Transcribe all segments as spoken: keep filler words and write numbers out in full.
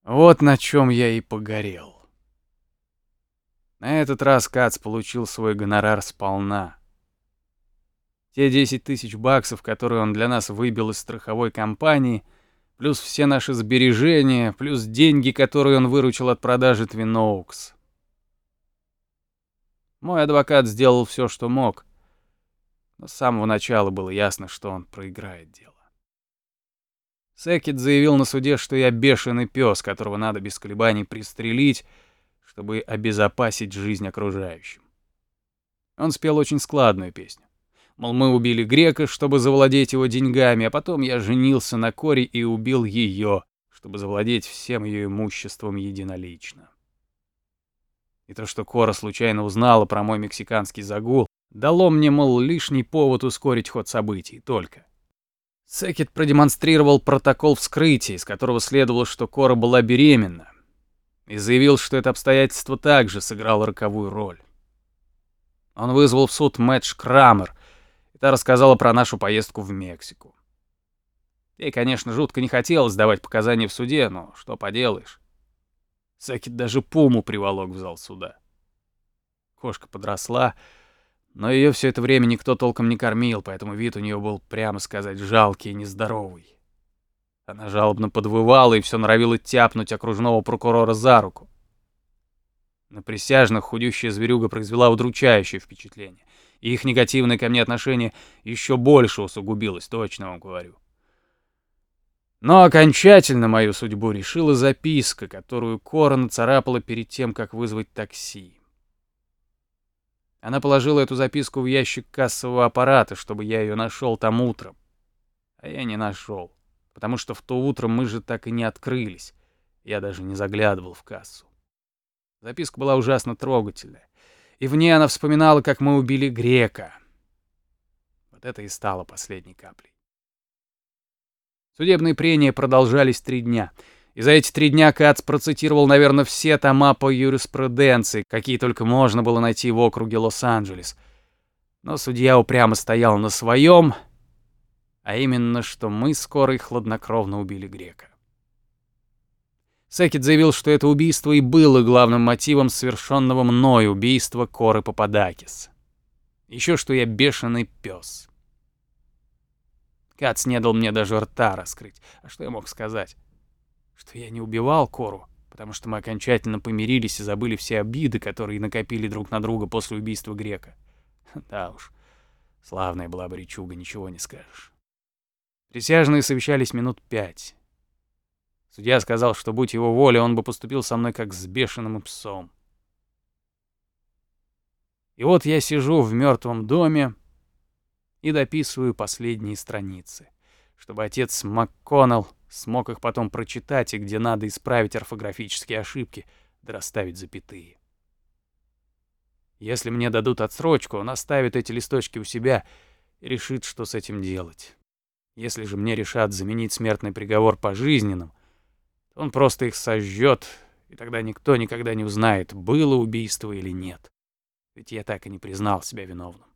Вот на чем я и погорел. На этот раз Кац получил свой гонорар сполна. Те десять тысяч баксов, которые он для нас выбил из страховой компании, плюс все наши сбережения, плюс деньги, которые он выручил от продажи Twin Oaks. Мой адвокат сделал все, что мог, но с самого начала было ясно, что он проиграет дело. Секет заявил на суде, что я бешеный пес, которого надо без колебаний пристрелить, чтобы обезопасить жизнь окружающим. Он спел очень складную песню. Мол, мы убили грека, чтобы завладеть его деньгами, а потом я женился на Коре и убил ее, чтобы завладеть всем ее имуществом единолично. И то, что Кора случайно узнала про мой мексиканский загул, дало мне, мол, лишний повод ускорить ход событий, только. Секет продемонстрировал протокол вскрытия, из которого следовало, что Кора была беременна, и заявил, что это обстоятельство также сыграло роковую роль. Он вызвал в суд Мэтч Крамер, и та рассказала про нашу поездку в Мексику. Ей, конечно, жутко не хотелось давать показания в суде, но что поделаешь. Секет даже пуму приволок в зал суда. Кошка подросла, но ее все это время никто толком не кормил, поэтому вид у нее был, прямо сказать, жалкий и нездоровый. Она жалобно подвывала и все норовила тяпнуть окружного прокурора за руку. На присяжных худющая зверюга произвела удручающее впечатление, и их негативное ко мне отношение еще больше усугубилось, точно вам говорю. Но окончательно мою судьбу решила записка, которую Кора нацарапала перед тем, как вызвать такси. Она положила эту записку в ящик кассового аппарата, чтобы я ее нашел там утром. А я не нашел, потому что в то утро мы же так и не открылись. Я даже не заглядывал в кассу. Записка была ужасно трогательная, и в ней она вспоминала, как мы убили грека. Вот это и стало последней каплей. Судебные прения продолжались три дня. И за эти три дня Кац процитировал, наверное, все тома по юриспруденции, какие только можно было найти в округе Лос-Анджелес. Но судья упрямо стоял на своем, а именно, что мы скоро и хладнокровно убили грека. Секет заявил, что это убийство и было главным мотивом совершенного мной убийства Коры Пападакис. Еще что я бешеный пес. Кац не дал мне даже рта раскрыть. А что я мог сказать? Что я не убивал Кору, потому что мы окончательно помирились и забыли все обиды, которые накопили друг на друга после убийства грека. Да уж, славная была бы речуга, ничего не скажешь. Присяжные совещались минут пять. Судья сказал, что, будь его воля, он бы поступил со мной как с бешеным псом. И вот я сижу в мертвом доме и дописываю последние страницы, чтобы отец МакКоннелл смог их потом прочитать, и где надо исправить орфографические ошибки, да расставить запятые. Если мне дадут отсрочку, он оставит эти листочки у себя и решит, что с этим делать. Если же мне решат заменить смертный приговор пожизненным, то он просто их сожжет, и тогда никто никогда не узнает, было убийство или нет. Ведь я так и не признал себя виновным.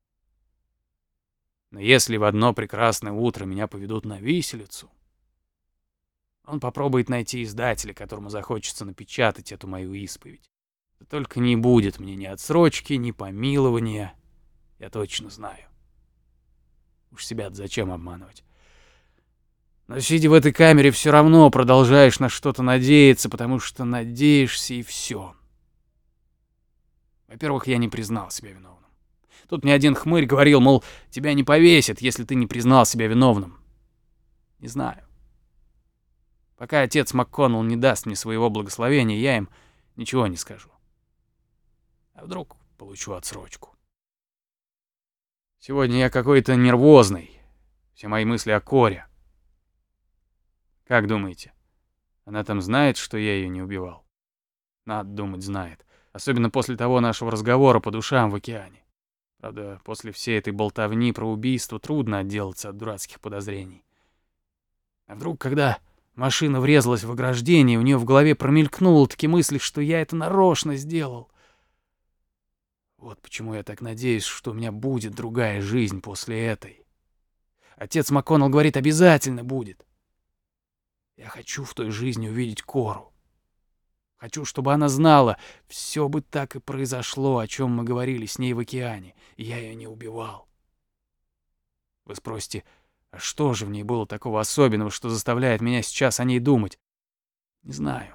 Но если в одно прекрасное утро меня поведут на виселицу, он попробует найти издателя, которому захочется напечатать эту мою исповедь. Да только не будет мне ни отсрочки, ни помилования, я точно знаю. Уж себя-то зачем обманывать? Но сидя в этой камере, все равно продолжаешь на что-то надеяться, потому что надеешься и все. Во-первых, я не признал себя виновным. Тут мне один хмырь говорил, мол, тебя не повесят, если ты не признал себя виновным. Не знаю. Пока отец МакКоннелл не даст мне своего благословения, я им ничего не скажу. А вдруг получу отсрочку? Сегодня я какой-то нервозный. Все мои мысли о Коре. Как думаете, она там знает, что я ее не убивал? Надо думать, знает. Особенно после того нашего разговора по душам в океане. Правда, после всей этой болтовни про убийство трудно отделаться от дурацких подозрений. А вдруг, когда машина врезалась в ограждение, у нее в голове промелькнуло такие мысли, что я это нарочно сделал. Вот почему я так надеюсь, что у меня будет другая жизнь после этой. Отец МакКоннелл говорит, обязательно будет. Я хочу в той жизни увидеть Кору. Хочу, чтобы она знала, все бы так и произошло, о чем мы говорили с ней в океане, и я ее не убивал. Вы спросите, а что же в ней было такого особенного, что заставляет меня сейчас о ней думать? Не знаю.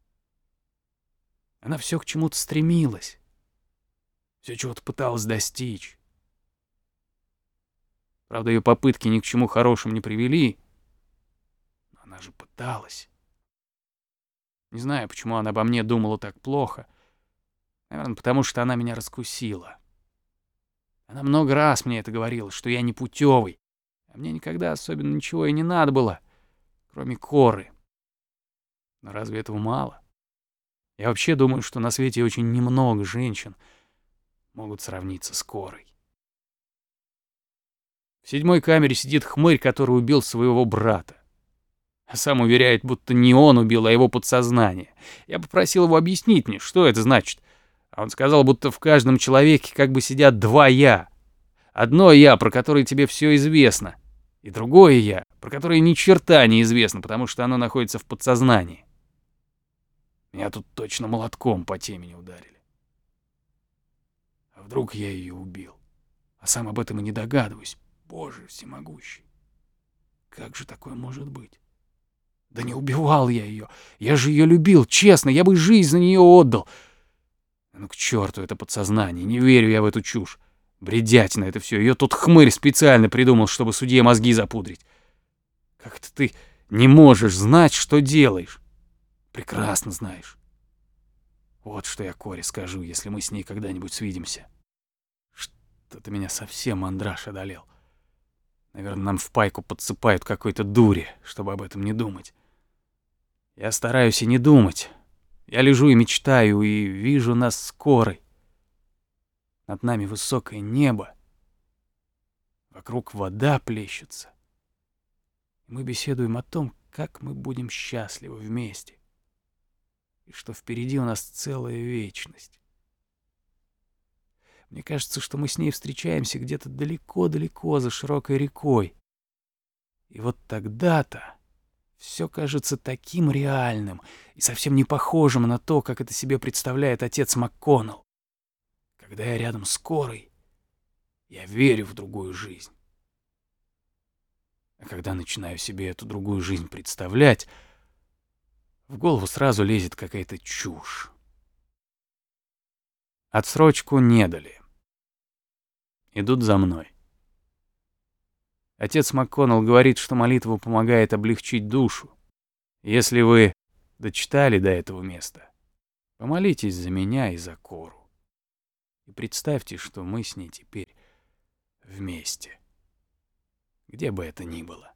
Она все к чему-то стремилась, все чего-то пыталась достичь. Правда, ее попытки ни к чему хорошему не привели, но она же пыталась. Не знаю, почему она обо мне думала так плохо. Наверное, потому что она меня раскусила. Она много раз мне это говорила, что я непутевый, а мне никогда особенно ничего и не надо было, кроме Коры. Но разве этого мало? Я вообще думаю, что на свете очень немного женщин могут сравниться с Корой. В седьмой камере сидит хмырь, который убил своего брата. А сам уверяет, будто не он убил, а его подсознание. Я попросил его объяснить мне, что это значит. А он сказал, будто в каждом человеке как бы сидят два «я». Одно «я», про которое тебе все известно, и другое «я», про которое ни черта не известно, потому что оно находится в подсознании. Меня тут точно молотком по темени ударили. А вдруг я ее убил? А сам об этом и не догадываюсь. Боже всемогущий. Как же такое может быть? Да не убивал я ее. Я же ее любил, честно, я бы жизнь за нее отдал. Ну к черту это подсознание, не верю я в эту чушь. Бредятина это все. Ее тут хмырь специально придумал, чтобы судье мозги запудрить. Как это ты не можешь знать, что делаешь? Прекрасно знаешь. Вот что я Коре скажу, если мы с ней когда-нибудь свидимся. Что-то меня совсем мандраж одолел. Наверное, нам в пайку подсыпают какой-то дури, чтобы об этом не думать. Я стараюсь и не думать. Я лежу и мечтаю, и вижу нас с Корой. Над нами высокое небо. Вокруг вода плещется. И мы беседуем о том, как мы будем счастливы вместе. И что впереди у нас целая вечность. Мне кажется, что мы с ней встречаемся где-то далеко-далеко за широкой рекой. И вот тогда-то все кажется таким реальным и совсем не похожим на то, как это себе представляет отец МакКоннелл. Когда я рядом с Корой, я верю в другую жизнь. А когда начинаю себе эту другую жизнь представлять, в голову сразу лезет какая-то чушь. Отсрочку не дали. Идут за мной. Отец МакКоннелл говорит, что молитва помогает облегчить душу. Если вы дочитали до этого места, помолитесь за меня и за Кору. И представьте, что мы с ней теперь вместе. Где бы это ни было.